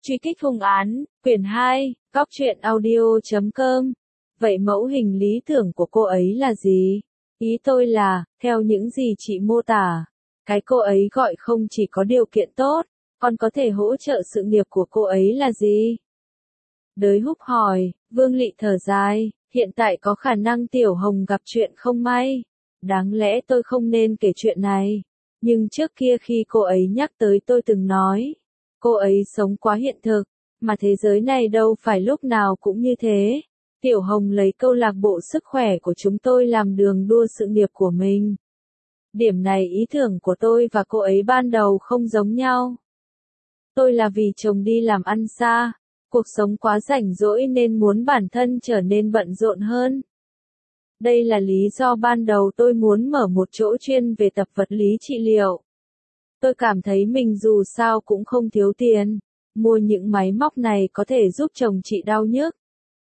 Truy kích hung án, quyển 2, góc truyện audio.com. Vậy mẫu hình lý tưởng của cô ấy là gì? Ý tôi là, theo những gì chị mô tả, cái cô ấy gọi không chỉ có điều kiện tốt, còn có thể hỗ trợ sự nghiệp của cô ấy là gì? Đới Húc hỏi, Vương Lị thở dài, hiện tại có khả năng Tiểu Hồng gặp chuyện không may. Đáng lẽ tôi không nên kể chuyện này, nhưng trước kia khi cô ấy nhắc tới tôi từng nói, cô ấy sống quá hiện thực, mà thế giới này đâu phải lúc nào cũng như thế. Tiểu Hồng lấy câu lạc bộ sức khỏe của chúng tôi làm đường đua sự nghiệp của mình. Điểm này ý tưởng của tôi và cô ấy ban đầu không giống nhau. Tôi là vì chồng đi làm ăn xa, cuộc sống quá rảnh rỗi nên muốn bản thân trở nên bận rộn hơn. Đây là lý do ban đầu tôi muốn mở một chỗ chuyên về tập vật lý trị liệu. Tôi cảm thấy mình dù sao cũng không thiếu tiền, mua những máy móc này có thể giúp chồng chị đau nhức.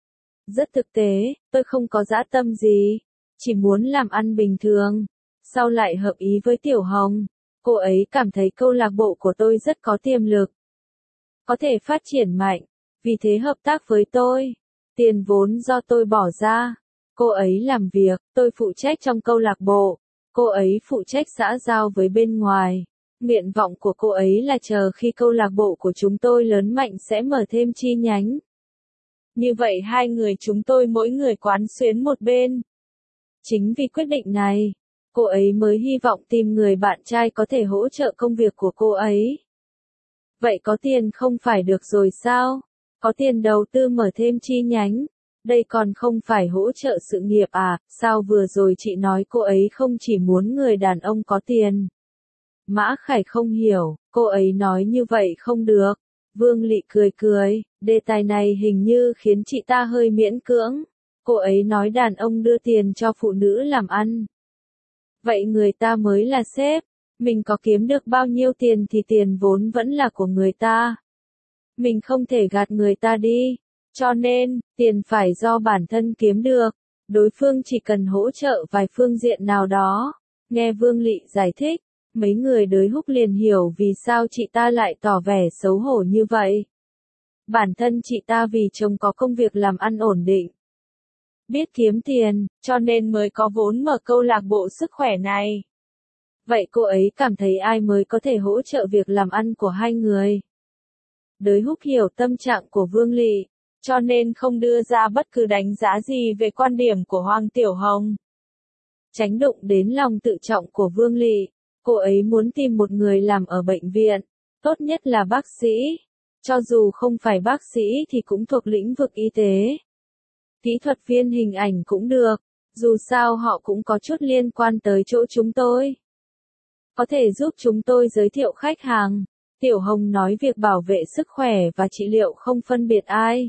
Rất thực tế, tôi không có dã tâm gì, chỉ muốn làm ăn bình thường. Sau lại hợp ý với Tiểu Hồng, cô ấy cảm thấy câu lạc bộ của tôi rất có tiềm lực, có thể phát triển mạnh, vì thế hợp tác với tôi. Tiền vốn do tôi bỏ ra, cô ấy làm việc, tôi phụ trách trong câu lạc bộ, cô ấy phụ trách xã giao với bên ngoài. Nguyện vọng của cô ấy là chờ khi câu lạc bộ của chúng tôi lớn mạnh sẽ mở thêm chi nhánh. Như vậy hai người chúng tôi mỗi người quán xuyến một bên. Chính vì quyết định này, cô ấy mới hy vọng tìm người bạn trai có thể hỗ trợ công việc của cô ấy. Vậy có tiền không phải được rồi sao? Có tiền đầu tư mở thêm chi nhánh. Đây còn không phải hỗ trợ sự nghiệp à? Sao vừa rồi chị nói cô ấy không chỉ muốn người đàn ông có tiền? Mã Khải không hiểu, cô ấy nói như vậy không được. Vương Lị cười cười, đề tài này hình như khiến chị ta hơi miễn cưỡng. Cô ấy nói đàn ông đưa tiền cho phụ nữ làm ăn. Vậy người ta mới là sếp, mình có kiếm được bao nhiêu tiền thì tiền vốn vẫn là của người ta. Mình không thể gạt người ta đi, cho nên, tiền phải do bản thân kiếm được. Đối phương chỉ cần hỗ trợ vài phương diện nào đó. Nghe Vương Lị giải thích, mấy người Đới Húc liền hiểu vì sao chị ta lại tỏ vẻ xấu hổ như vậy. Bản thân chị ta vì chồng có công việc làm ăn ổn định, biết kiếm tiền, cho nên mới có vốn mở câu lạc bộ sức khỏe này. Vậy cô ấy cảm thấy ai mới có thể hỗ trợ việc làm ăn của hai người? Đới Húc hiểu tâm trạng của Vương Lị, cho nên không đưa ra bất cứ đánh giá gì về quan điểm của Hoàng Tiểu Hồng. Tránh đụng đến lòng tự trọng của Vương Lị, cô ấy muốn tìm một người làm ở bệnh viện, tốt nhất là bác sĩ. Cho dù không phải bác sĩ thì cũng thuộc lĩnh vực y tế. Kỹ thuật viên hình ảnh cũng được, dù sao họ cũng có chút liên quan tới chỗ chúng tôi. Có thể giúp chúng tôi giới thiệu khách hàng. Tiểu Hồng nói việc bảo vệ sức khỏe và trị liệu không phân biệt ai.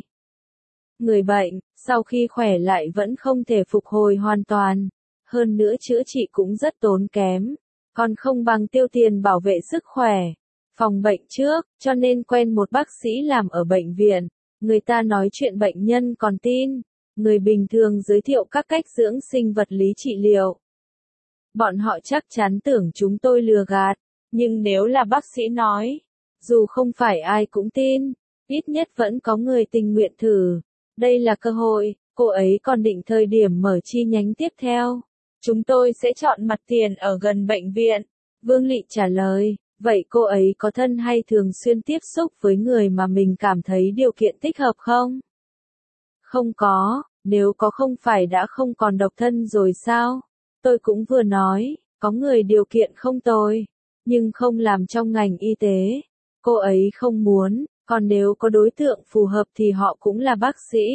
Người bệnh, sau khi khỏe lại vẫn không thể phục hồi hoàn toàn. Hơn nữa chữa trị cũng rất tốn kém, còn không bằng tiêu tiền bảo vệ sức khỏe, phòng bệnh trước, cho nên quen một bác sĩ làm ở bệnh viện. Người ta nói chuyện bệnh nhân còn tin. Người bình thường giới thiệu các cách dưỡng sinh vật lý trị liệu. Bọn họ chắc chắn tưởng chúng tôi lừa gạt, nhưng nếu là bác sĩ nói, dù không phải ai cũng tin, ít nhất vẫn có người tình nguyện thử. Đây là cơ hội, cô ấy còn định thời điểm mở chi nhánh tiếp theo. Chúng tôi sẽ chọn mặt tiền ở gần bệnh viện. Vương Lị trả lời, vậy cô ấy có thân hay thường xuyên tiếp xúc với người mà mình cảm thấy điều kiện thích hợp không? Không có, nếu có không phải đã không còn độc thân rồi sao? Tôi cũng vừa nói, có người điều kiện không tồi, nhưng không làm trong ngành y tế. Cô ấy không muốn, còn nếu có đối tượng phù hợp thì họ cũng là bác sĩ.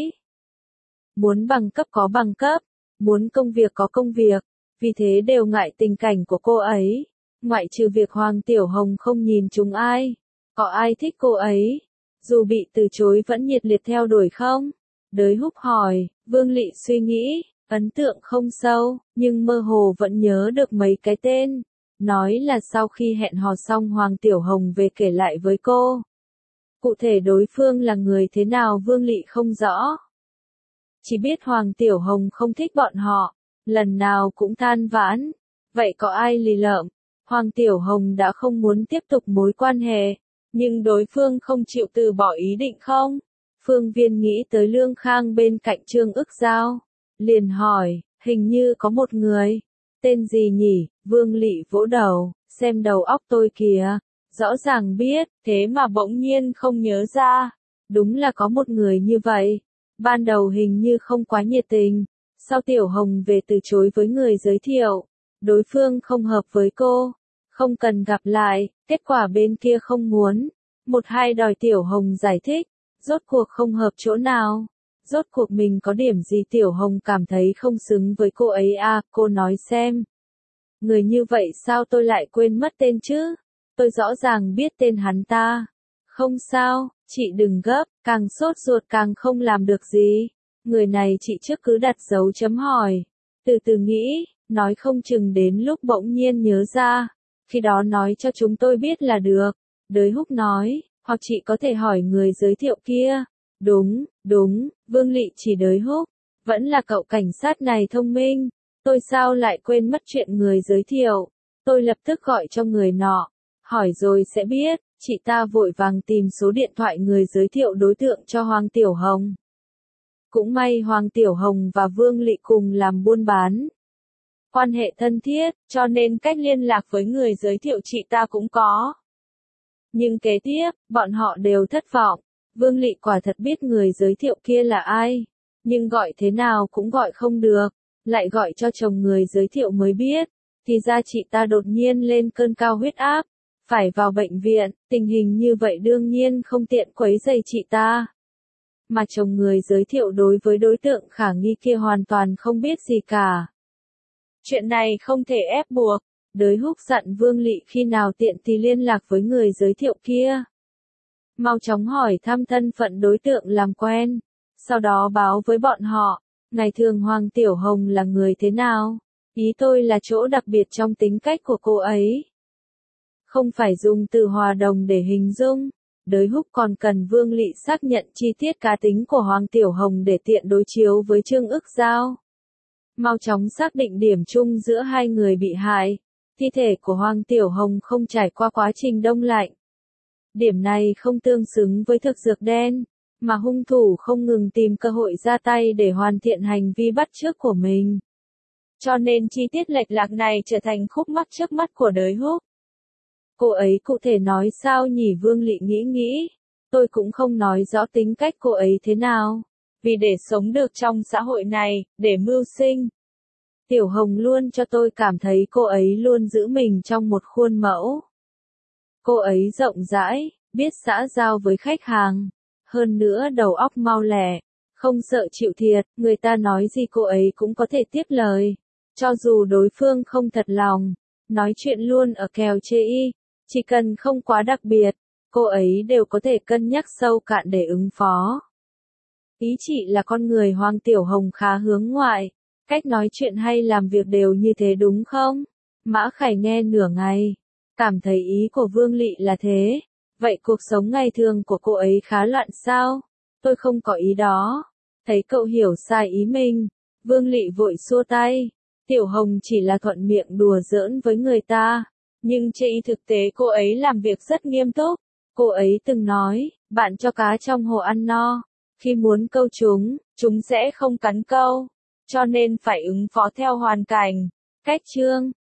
Muốn bằng cấp có bằng cấp, muốn công việc có công việc, vì thế đều ngại tình cảnh của cô ấy. Ngoại trừ việc Hoàng Tiểu Hồng không nhìn chúng ai, có ai thích cô ấy, dù bị từ chối vẫn nhiệt liệt theo đuổi không? Đới Húc hỏi, Vương Lị suy nghĩ, ấn tượng không sâu, nhưng mơ hồ vẫn nhớ được mấy cái tên. Nói là sau khi hẹn hò xong Hoàng Tiểu Hồng về kể lại với cô. Cụ thể đối phương là người thế nào Vương Lị không rõ. Chỉ biết Hoàng Tiểu Hồng không thích bọn họ, lần nào cũng than vãn. Vậy có ai lì lợm? Hoàng Tiểu Hồng đã không muốn tiếp tục mối quan hệ, Nhưng đối phương không chịu từ bỏ ý định không? Phương Viên nghĩ tới Lương Khang bên cạnh Trương Ức Giao. Liền hỏi, hình như có một người. Tên gì nhỉ? Vương Lị vỗ đầu, xem đầu óc tôi kìa. Rõ ràng biết, thế mà bỗng nhiên không nhớ ra. Đúng là có một người như vậy. Ban đầu hình như không quá nhiệt tình. Sau Tiểu Hồng về từ chối với người giới thiệu. Đối phương không hợp với cô. Không cần gặp lại, kết quả bên kia không muốn. Một hai đòi Tiểu Hồng giải thích. Rốt cuộc không hợp chỗ nào. Rốt cuộc mình có điểm gì Tiểu Hồng cảm thấy không xứng với cô ấy à, cô nói xem. Người như vậy sao tôi lại quên mất tên chứ? Tôi rõ ràng biết tên hắn ta. Không sao, chị đừng gấp, càng sốt ruột càng không làm được gì. Người này chị trước cứ đặt dấu chấm hỏi. Từ từ nghĩ, nói không chừng đến lúc bỗng nhiên nhớ ra. Khi đó nói cho chúng tôi biết là được. Đới Húc nói, hoặc chị có thể hỏi người giới thiệu kia. Đúng, đúng, Vương Lị chỉ Đới Húc. Vẫn là cậu cảnh sát này thông minh. Tôi sao lại quên mất chuyện người giới thiệu. Tôi lập tức gọi cho người nọ. Hỏi rồi sẽ biết, chị ta vội vàng tìm số điện thoại người giới thiệu đối tượng cho Hoàng Tiểu Hồng. Cũng may Hoàng Tiểu Hồng và Vương Lị cùng làm buôn bán. Quan hệ thân thiết, cho nên cách liên lạc với người giới thiệu chị ta cũng có. Nhưng kế tiếp, bọn họ đều thất vọng. Vương Lị quả thật biết người giới thiệu kia là ai. Nhưng gọi thế nào cũng gọi không được. Lại gọi cho chồng người giới thiệu mới biết. Thì ra chị ta đột nhiên lên cơn cao huyết áp. Phải vào bệnh viện, tình hình như vậy đương nhiên không tiện quấy rầy chị ta. Mà chồng người giới thiệu đối với đối tượng khả nghi kia hoàn toàn không biết gì cả. Chuyện này không thể ép buộc. Đới Húc dặn Vương Lị khi nào tiện thì liên lạc với người giới thiệu kia. Mau chóng hỏi thăm thân phận đối tượng làm quen. Sau đó báo với bọn họ. Ngày thường Hoàng Tiểu Hồng là người thế nào? Ý tôi là chỗ đặc biệt trong tính cách của cô ấy. Không phải dùng từ hòa đồng để hình dung. Đới Húc còn cần Vương Lị xác nhận chi tiết cá tính của Hoàng Tiểu Hồng để tiện đối chiếu với Trương Ức Giao. Mau chóng xác định điểm chung giữa hai người bị hại. Thi thể của Hoàng Tiểu Hồng không trải qua quá trình đông lạnh. Điểm này không tương xứng với thực dược đen, mà hung thủ không ngừng tìm cơ hội ra tay để hoàn thiện hành vi bắt chước của mình. Cho nên chi tiết lệch lạc này trở thành khúc mắc trước mắt của Đới Húc. Cô ấy cụ thể nói sao nhỉ? Vương Lị nghĩ. Tôi cũng không nói rõ tính cách cô ấy thế nào. Vì để sống được trong xã hội này, để mưu sinh. Tiểu Hồng luôn cho tôi cảm thấy cô ấy luôn giữ mình trong một khuôn mẫu. Cô ấy rộng rãi, biết xã giao với khách hàng. Hơn nữa đầu óc mau lẹ, không sợ chịu thiệt, người ta nói gì cô ấy cũng có thể tiếp lời. Cho dù đối phương không thật lòng, nói chuyện luôn ở kèo chê y. Chỉ cần không quá đặc biệt, cô ấy đều có thể cân nhắc sâu cạn để ứng phó. Ý chị là con người Hoàng Tiểu Hồng khá hướng ngoại, cách nói chuyện hay làm việc đều như thế đúng không? Mã Khải nghe nửa ngày, cảm thấy ý của Vương Lị là thế. Vậy cuộc sống ngày thường của cô ấy khá loạn sao? Tôi không có ý đó. Thấy cậu hiểu sai ý mình, Vương Lị vội xua tay. Tiểu Hồng chỉ là thuận miệng đùa giỡn với người ta. Nhưng trên thực tế cô ấy làm việc rất nghiêm túc. Cô ấy từng nói, bạn cho cá trong hồ ăn no. Khi muốn câu chúng sẽ không cắn câu. Cho nên phải ứng phó theo hoàn cảnh. Cách chương